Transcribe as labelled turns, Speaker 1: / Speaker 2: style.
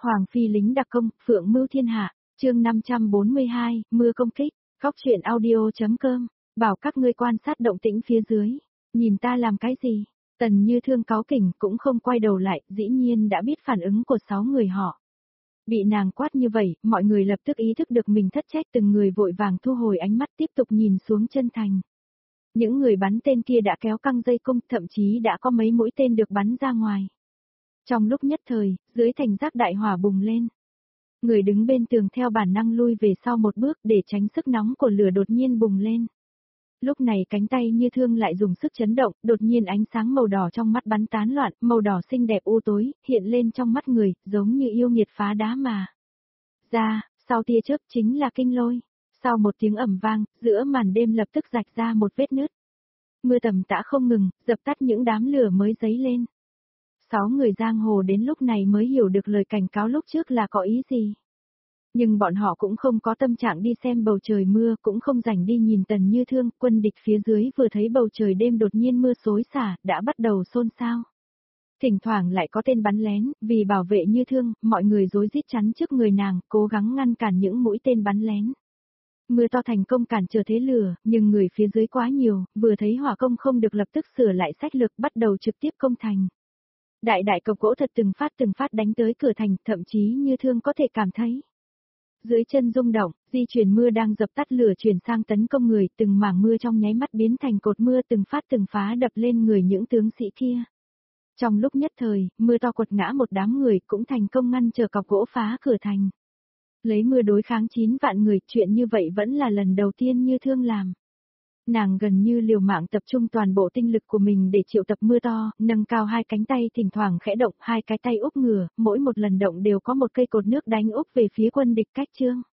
Speaker 1: Hoàng phi lính đặc công, phượng mưu thiên hạ, chương 542, mưa công kích, góc truyện audio.com, bảo các ngươi quan sát động tĩnh phía dưới, nhìn ta làm cái gì? Tần Như Thương cáu kỉnh cũng không quay đầu lại, dĩ nhiên đã biết phản ứng của 6 người họ. Bị nàng quát như vậy, mọi người lập tức ý thức được mình thất trách, từng người vội vàng thu hồi ánh mắt tiếp tục nhìn xuống chân thành. Những người bắn tên kia đã kéo căng dây cung, thậm chí đã có mấy mũi tên được bắn ra ngoài. Trong lúc nhất thời, dưới thành giác đại hỏa bùng lên. Người đứng bên tường theo bản năng lui về sau một bước để tránh sức nóng của lửa đột nhiên bùng lên. Lúc này cánh tay Như Thương lại dùng sức chấn động, đột nhiên ánh sáng màu đỏ trong mắt bắn tán loạn, màu đỏ xinh đẹp u tối, hiện lên trong mắt người, giống như yêu nghiệt phá đá mà. Ra, sau tia chớp chính là kinh lôi. Sau một tiếng ầm vang, giữa màn đêm lập tức rạch ra một vết nứt. Mưa tầm tã không ngừng, dập tắt những đám lửa mới dấy lên. 6 người giang hồ đến lúc này mới hiểu được lời cảnh cáo lúc trước là có ý gì. Nhưng bọn họ cũng không có tâm trạng đi xem bầu trời mưa, cũng không rảnh đi nhìn Tần Như Thương, quân địch phía dưới vừa thấy bầu trời đêm đột nhiên mưa xối xả, đã bắt đầu xôn xao. Thỉnh thoảng lại có tên bắn lén, vì bảo vệ Như Thương, mọi người rối rít chắn trước người nàng, cố gắng ngăn cản những mũi tên bắn lén. Mưa to thành công cản trở thế lửa, nhưng người phía dưới quá nhiều, vừa thấy hỏa công không được lập tức sửa lại sách lược, bắt đầu trực tiếp công thành. Đại cọc gỗ thật từng phát đánh tới cửa thành, thậm chí Như Thương có thể cảm thấy. Dưới chân rung động, di chuyển mưa đang dập tắt lửa chuyển sang tấn công người, từng mảng mưa trong nháy mắt biến thành cột mưa từng phá đập lên người những tướng sĩ kia. Trong lúc nhất thời, mưa to quật ngã một đám người cũng thành công ngăn trở cọc gỗ phá cửa thành. Lấy mưa đối kháng 9 vạn người, chuyện như vậy vẫn là lần đầu tiên Như Thương làm. Nàng gần như liều mạng tập trung toàn bộ tinh lực của mình để triệu tập mưa to, nâng cao hai cánh tay thỉnh thoảng khẽ động, hai cái tay úp ngửa, mỗi một lần động đều có một cây cột nước đánh úp về phía quân địch cách chương.